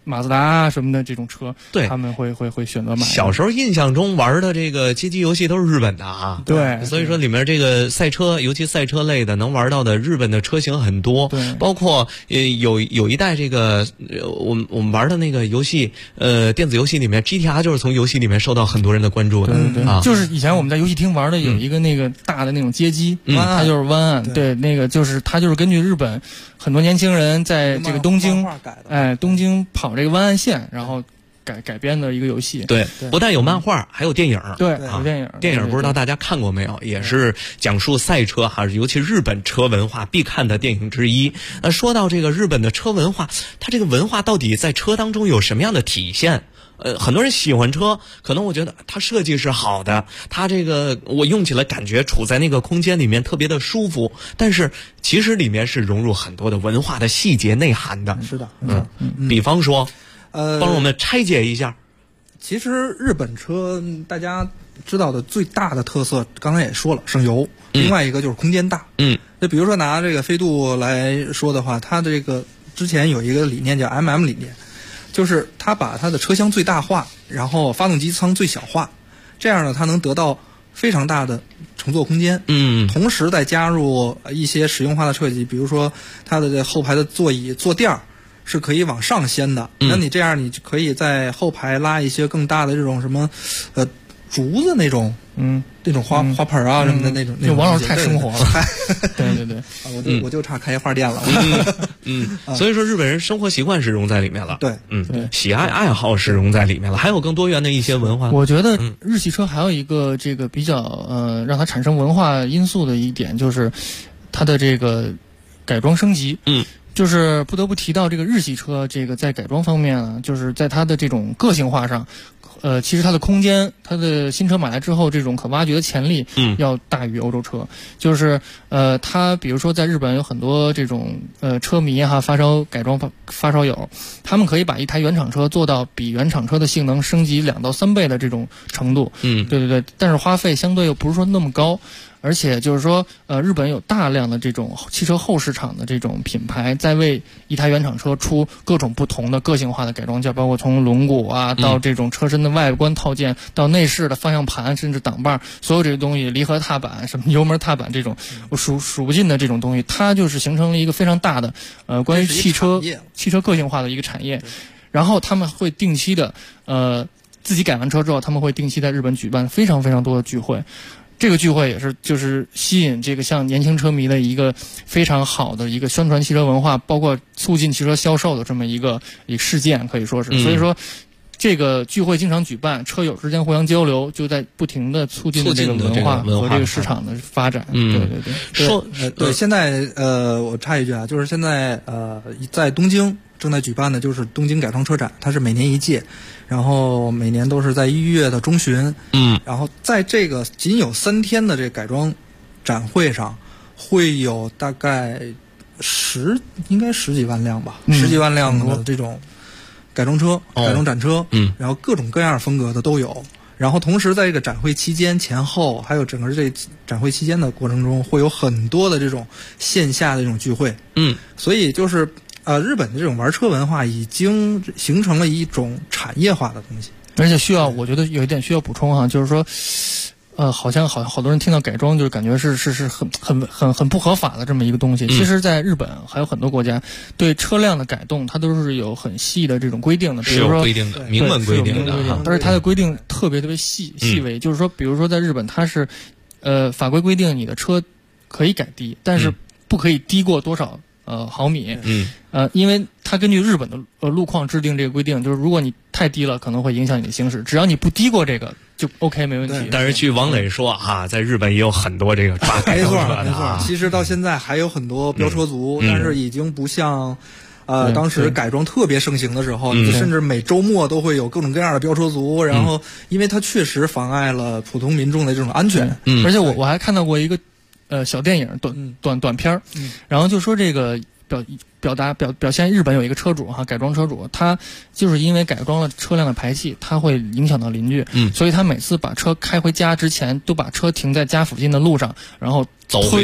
马自达啊什么的这种车， 对， 他们会选择买。 小时候印象中玩的这个街机游戏都是日本的啊， 对， 所以说里面这个赛车，尤其赛车类的能玩到的日本的车型很多， 对， 包括有一代这个我们玩的那个游戏，电子游戏里面 GTR 就是从游戏里面受到很多人的关注的， 对，就是以前我们在游戏厅玩的有一个那个大的那种街机，它就是湾岸，对，那个就是它就是根据日本很多年轻人在这个东京跑这个湾岸线，然后改编的一个游戏。 对，不但有漫画，还有电影。 对，有电影。 电影不知道大家看过没有？也是讲述赛车哈，尤其日本车文化必看的电影之一。说到这个日本的车文化，它这个文化到底在车当中有什么样的体现？很多人喜欢车，可能我觉得它设计是好的，它这个我用起来感觉处在那个空间里面特别的舒服，但是其实里面是融入很多的文化的细节内涵的。 是的， 比方说，帮我们拆解一下。 其实日本车大家知道的最大的特色，刚才也说了，省油。另外一个就是空间大。就比如说拿这个飞度来说的话，它的这个之前有一个理念叫 MM 理念。就是它把它的车厢最大化，然后发动机舱最小化，这样呢，它能得到非常大的乘坐空间。同时再加入一些实用化的设计，比如说它的后排的座椅坐垫儿是可以往上掀的。那你这样，你可以在后排拉一些更大的这种什么，竹子那种，这种花盆啊什么的那种。 王老师太生活了。对， 我就差开花店了。 所以说日本人生活习惯是融在里面了。 对， 喜爱好是融在里面了，还有更多元的一些文化。 我觉得日系车还有一个这个比较让它产生文化因素的一点，就是它的这个改装升级。就是不得不提到这个日系车，这个在改装方面啊，就是在它的这种个性化上，其实它的空间，它的新车买来之后，这种可挖掘的潜力，要大于欧洲车。就是它比如说在日本有很多这种车迷哈，改装发烧友，他们可以把一台原厂车做到比原厂车的性能升级2到3倍的这种程度。对，但是花费相对又不是说那么高。而且就是说，日本有大量的这种汽车后市场的这种品牌，在为一台原厂车出各种不同的个性化的改装件，包括从轮毂啊到这种车身的外观套件，到内饰的方向盘，甚至挡把，所有这些东西，离合踏板、什么油门踏板这种数不尽的这种东西，它就是形成了一个非常大的关于汽车个性化的一个产业。然后他们会定期的自己改完车之后，他们会定期在日本举办非常非常多的聚会。这个聚会也是就是吸引这个像年轻车迷的一个非常好的一个宣传汽车文化，包括促进汽车销售的这么一个事件，可以说是。所以说这个聚会经常举办，车友之间互相交流，就在不停的促进这个文化和这个市场的发展。对， 现在我插一句啊，就是现在在东京正在举办的就是东京改装车展，它是每年一届，然后每年都是在1月的中旬。然后在这个仅有3天的这个改装展会上，会有大概应该十几万辆吧，10几万辆的这种改装车、改装展车，然后各种各样风格的都有。然后同时在这个展会期间前后，还有整个这展会期间的过程中，会有很多的这种线下的这种聚会。所以就是日本的这种玩车文化已经形成了一种产业化的东西。 而且我觉得有一点需要补充哈，就是说，好像好多人听到改装就是感觉是很不合法的这么一个东西。其实，在日本还有很多国家对车辆的改动，它都是有很细的这种规定的，比如说规定的明文规定的， 但是它的规定特别细微。就是说，比如说在日本，它是法规规定你的车可以改低，但是不可以低过多少毫米。因为它根据日本的路况制定这个规定，就是如果你太低了，可能会影响你的行驶，只要你不低过这个就 OK 没问题。 但是据王磊说在日本也有很多这个抓改装车的。 没错，其实到现在还有很多飙车族，但是已经不像当时改装特别盛行的时候，甚至每周末都会有各种各样的飙车族。然后因为它确实妨碍了普通民众的这种安全。 而且我还看到过一个小电影短片，然后就说这个表现日本有一个车主改装车主，他就是因为改装了车辆的排气，他会影响到邻居，所以他每次把车开回家之前，都把车停在家附近的路上，然后走回去，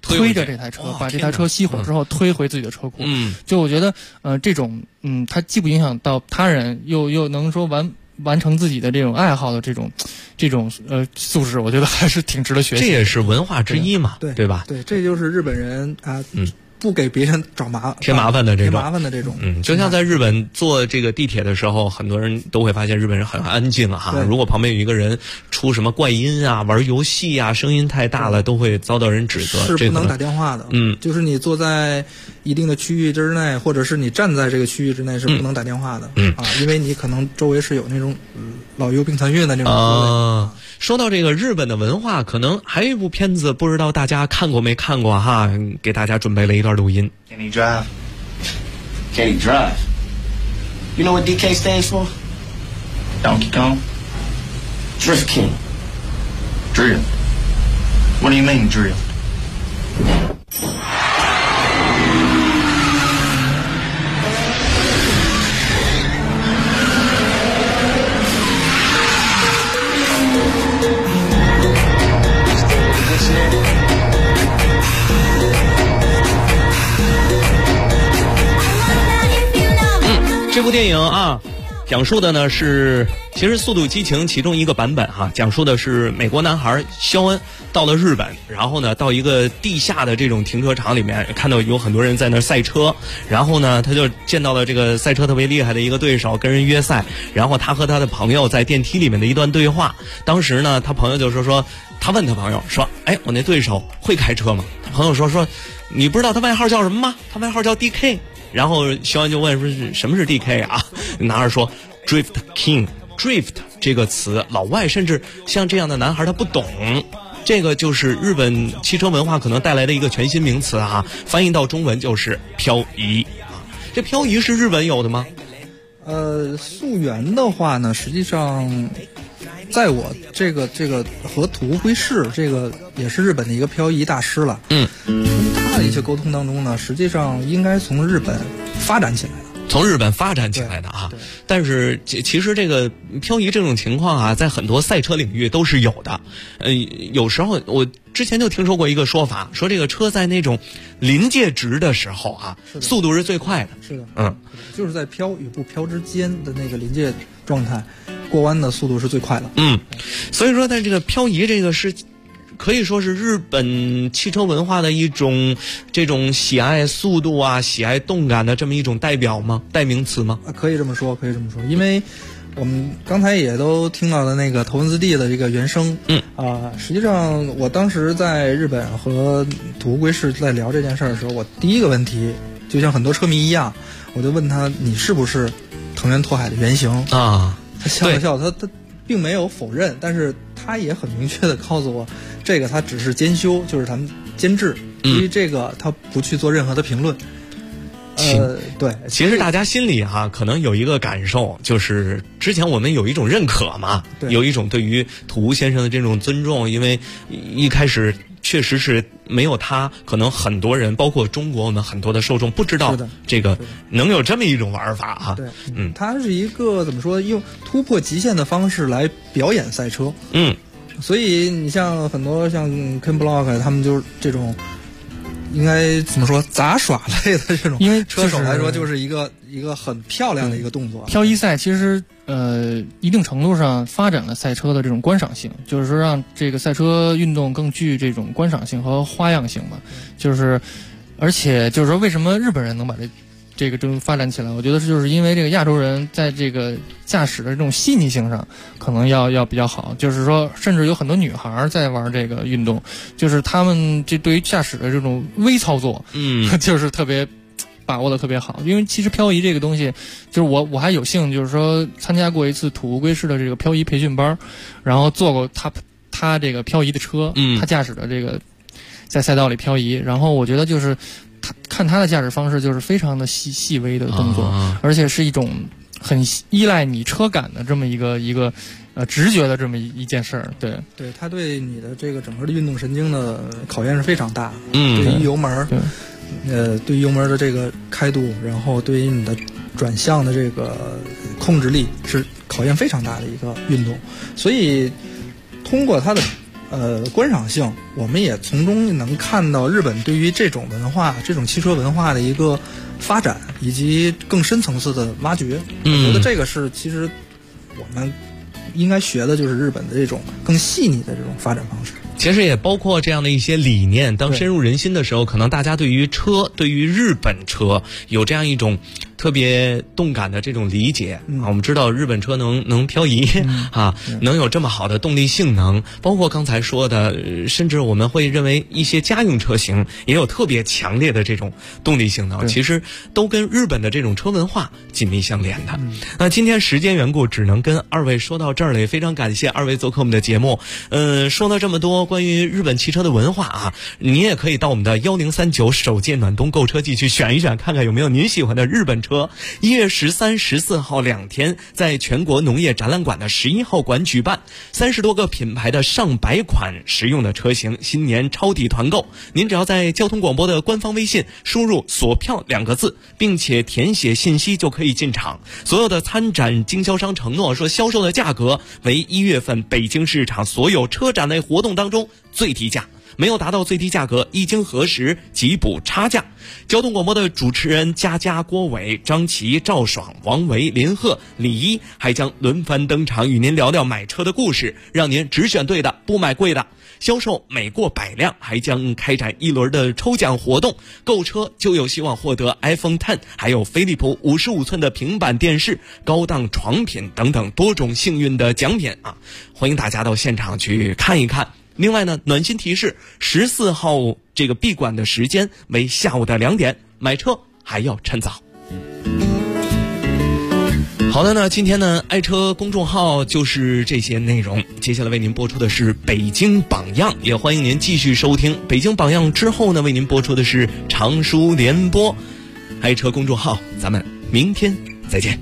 推着这台车，把这台车熄火之后推回自己的车库。就我觉得这种它既不影响到他人，又能说完成自己的这种爱好的这种素质，我觉得还是挺值得学习。 这也是文化之一嘛，对吧？ 对，这就是日本人啊。不给别人添麻烦的这种， 就像在日本坐这个地铁的时候，很多人都会发现日本人很安静哈。如果旁边有一个人出什么怪音啊、玩游戏啊，声音太大了，都会遭到人指责。 是不能打电话的，就是你坐在一定的区域之内，或者是你站在这个区域之内是不能打电话的，因为你可能周围是有那种老幼病残孕的那种。 说到这个日本的文化，可能还有一部片子，不知道大家看过没看过哈？给大家准备了一段录音。 Can he drive? Can he drive? You know what DK stands for? Donkey Kong? Drift King. Drill. What do you mean, drill? .这部电影啊，讲述的呢是，其实《速度与激情》其中一个版本哈，讲述的是美国男孩肖恩到了日本，然后呢到一个地下的这种停车场里面，看到有很多人在那赛车，然后呢他就见到了这个赛车特别厉害的一个对手，跟人约赛，然后他和他的朋友在电梯里面的一段对话。当时呢他朋友就说他问他朋友说，哎，我那对手会开车吗？他朋友说你不知道他外号叫什么吗？他外号叫 DK。然后肖恩就问说什么是 DK 啊？男孩说 Drift King。Drift 这个词，老外甚至像这样的男孩他不懂，这个就是日本汽车文化可能带来的一个全新名词啊，翻译到中文就是漂移啊。这漂移是日本有的吗？ 溯源的话呢，实际上在我这个和土屋圭市，这个也是日本的一个漂移大师了。跟他的一些沟通当中呢，实际上应该从日本发展起来的。 从日本发展起来的啊，但是其实这个漂移这种情况啊，在很多赛车领域都是有的。有时候我之前就听说过一个说法，说这个车在那种临界值的时候啊，速度是最快的。 是的，就是在漂与不漂之间的那个临界状态，过弯的速度是最快的。 所以说在这个漂移这个是。可以说是日本汽车文化的一种这种喜爱速度啊、喜爱动感的这么一种代表吗？代名词吗？ 可以这么说，因为我们刚才也都听到的那个头文字 D 的这个原声，实际上我当时在日本和土屋圭市在聊这件事的时候，我第一个问题就像很多车迷一样，我就问他你是不是藤原拓海的原型啊？ 他笑了笑，他并没有否认，但是他也很明确的告诉我，这个他只是监修，就是他们监制，至于这个他不去做任何的评论。对， 其实大家心里可能有一个感受，就是之前我们有一种认可嘛，有一种对于土屋先生的这种尊重，因为一开始确实是没有他，可能很多人，包括中国我们很多的受众不知道这个能有这么一种玩法哈。 对，他是一个怎么说，用突破极限的方式来表演赛车。所以你像很多像 Ken Block 他们就是这种。应该怎么说？杂耍类的这种， 因为车手来说，就是一个很漂亮的一个动作。 漂移赛其实一定程度上发展了赛车的这种观赏性，就是说让这个赛车运动更具这种观赏性和花样性嘛。而且就是说，为什么日本人能把这个发展起来？我觉得就是因为这个亚洲人在这个驾驶的这种细腻性上可能要比较好，就是说甚至有很多女孩在玩这个运动，就是他们这对于驾驶的这种微操作，就是特别把握的特别好。因为其实漂移这个东西，就是我还有幸就是说参加过一次土屋圭市的这个漂移培训班，然后坐过他这个漂移的车，他驾驶的这个在赛道里漂移，然后我觉得就是看他的驾驶方式就是非常的细微的动作，而且是一种很依赖你车感的这么一个直觉的这么一件事儿。对， 他对你的这个整个的运动神经的考验是非常大的。对于油门，对于油门的这个开度，然后对于你的转向的这个控制力是考验非常大的一个运动。所以通过他的观赏性，我们也从中能看到日本对于这种文化、这种汽车文化的一个发展以及更深层次的挖掘。我觉得这个是其实我们应该学的就是日本的这种更细腻的这种发展方式。 其实也包括这样的一些理念，当深入人心的时候，可能大家对于车，对于日本车有这样一种特别动感的这种理解啊。我们知道日本车能漂移啊，能有这么好的动力性能，包括刚才说的，甚至我们会认为一些家用车型也有特别强烈的这种动力性能，其实都跟日本的这种车文化紧密相连的。那今天时间缘故，只能跟二位说到这儿了，也非常感谢二位做客我们的节目。说了这么多关于日本汽车的文化啊，你也可以到我们的1039首届暖冬购车季去选一选，看看有没有您喜欢的日本车。1月13、14号2天，在全国农业展览馆的11号馆举办，30多个品牌的上百款实用的车型新年超抵团购。您只要在交通广播的官方微信输入锁票2个字，并且填写信息就可以进场。所有的参展经销商承诺说，销售的价格为1月份北京市场所有车展类活动当中最低价，没有达到最低价格，一经核实即补差价。交通广播的主持人佳佳、郭伟、张琪、赵爽、王维、林鹤、李一还将轮番登场，与您聊聊买车的故事，让您只选对的，不买贵的。销售每过100辆，还将开展一轮的抽奖活动，购车就有希望获得 iPhone X， 还有飞利浦55寸的平板电视、高档床品等等多种幸运的奖品啊！欢迎大家到现场去看一看。另外呢，暖心提示，14号这个闭馆的时间为下午的2点，买车还要趁早。好的呢，今天呢，爱车公众号就是这些内容。接下来为您播出的是北京榜样，也欢迎您继续收听北京榜样之后呢，为您播出的是长书联播。爱车公众号，咱们明天再见。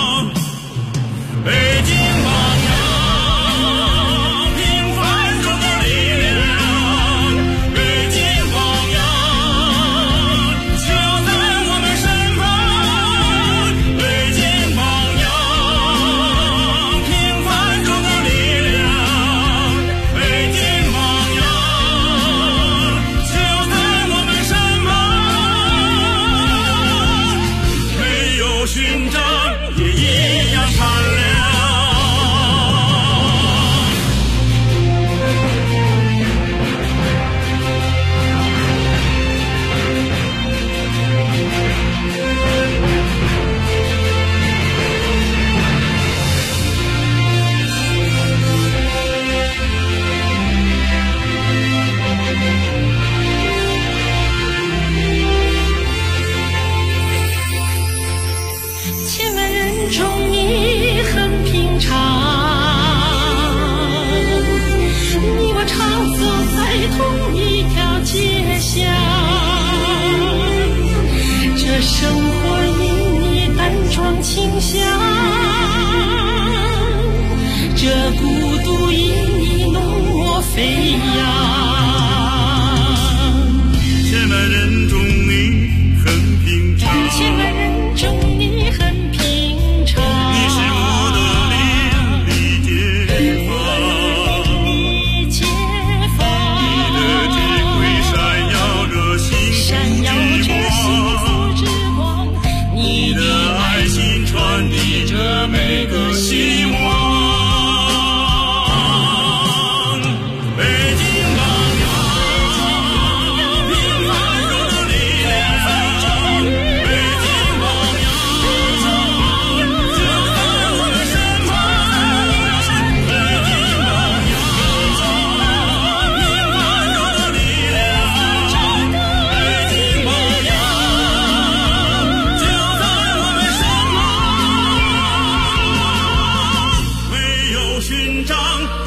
北京榜样，平凡中的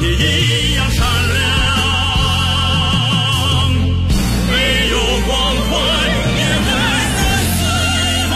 也一样闪亮。没有光环，也会死亡。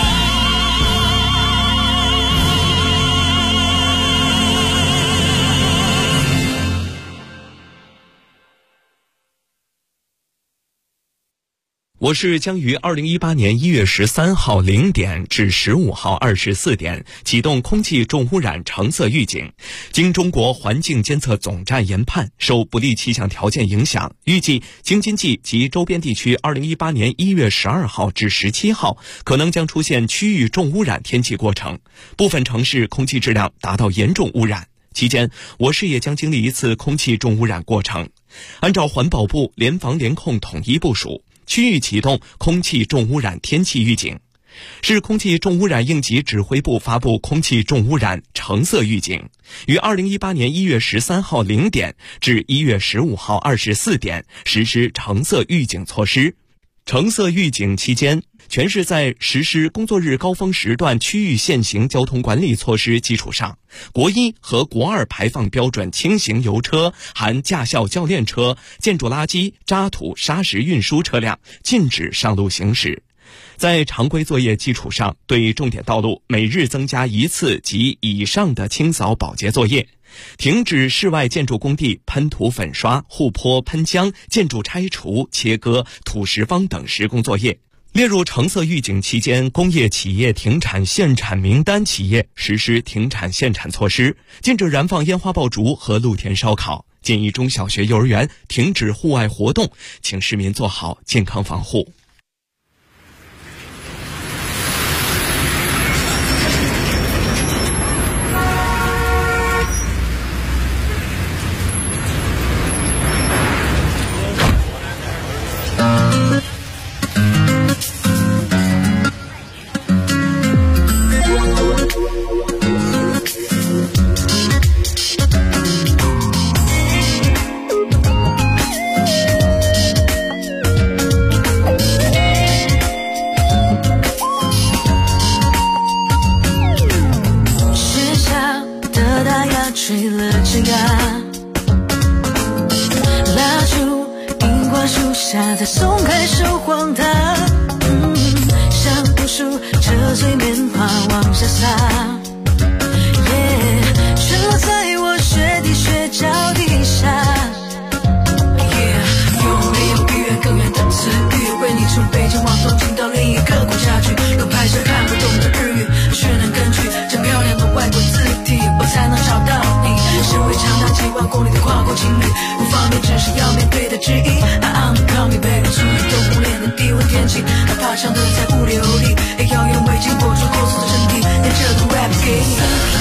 我市将于2018年1月13号0点至15号24点启动空气重污染橙色预警。经中国环境监测总站研判，受不利气象条件影响，预计京津冀及周边地区2018年1月12号至17号可能将出现区域重污染天气过程，部分城市空气质量达到严重污染。期间，我市也将经历一次空气重污染过程。按照环保部联防联控统一部署，区域启动空气重污染天气预警。市空气重污染应急指挥部发布空气重污染橙色预警，于2018年1月13号0点至1月15号24点实施橙色预警措施。橙色预警期间，全市在实施工作日高峰时段区域限行交通管理措施基础上，国一和国二排放标准轻型油车含驾校教练车、建筑垃圾、渣土、砂石运输车辆禁止上路行驶。在常规作业基础上，对重点道路每日增加1次及以上的清扫保洁作业，停止室外建筑工地喷涂粉刷、护坡喷浆、建筑拆除、切割、土石方等施工作业。列入橙色预警期间工业企业停产限产名单企业实施停产限产措施，禁止燃放烟花爆竹和露天烧烤，建议中小学幼儿园停止户外活动，请市民做好健康防护。 吹了枝桠，蜡烛荧光树下，再松开手晃它，像读书车醉棉花往下洒，沉落在我雪地雪脚底下，有没有比远更远的词语，为你从北京往东京到另一个国家去，有拍摄看不懂的日语，却能根据这漂亮的外国字体，我才能找到你。身为长达几万公里的跨国情侣，不方便只是要面对的质疑。I'm coming baby， 注意动物脸的低温天气，哪怕唱得再不流利，也要用围巾裹住抠搜的身体，连这段 rap 给你。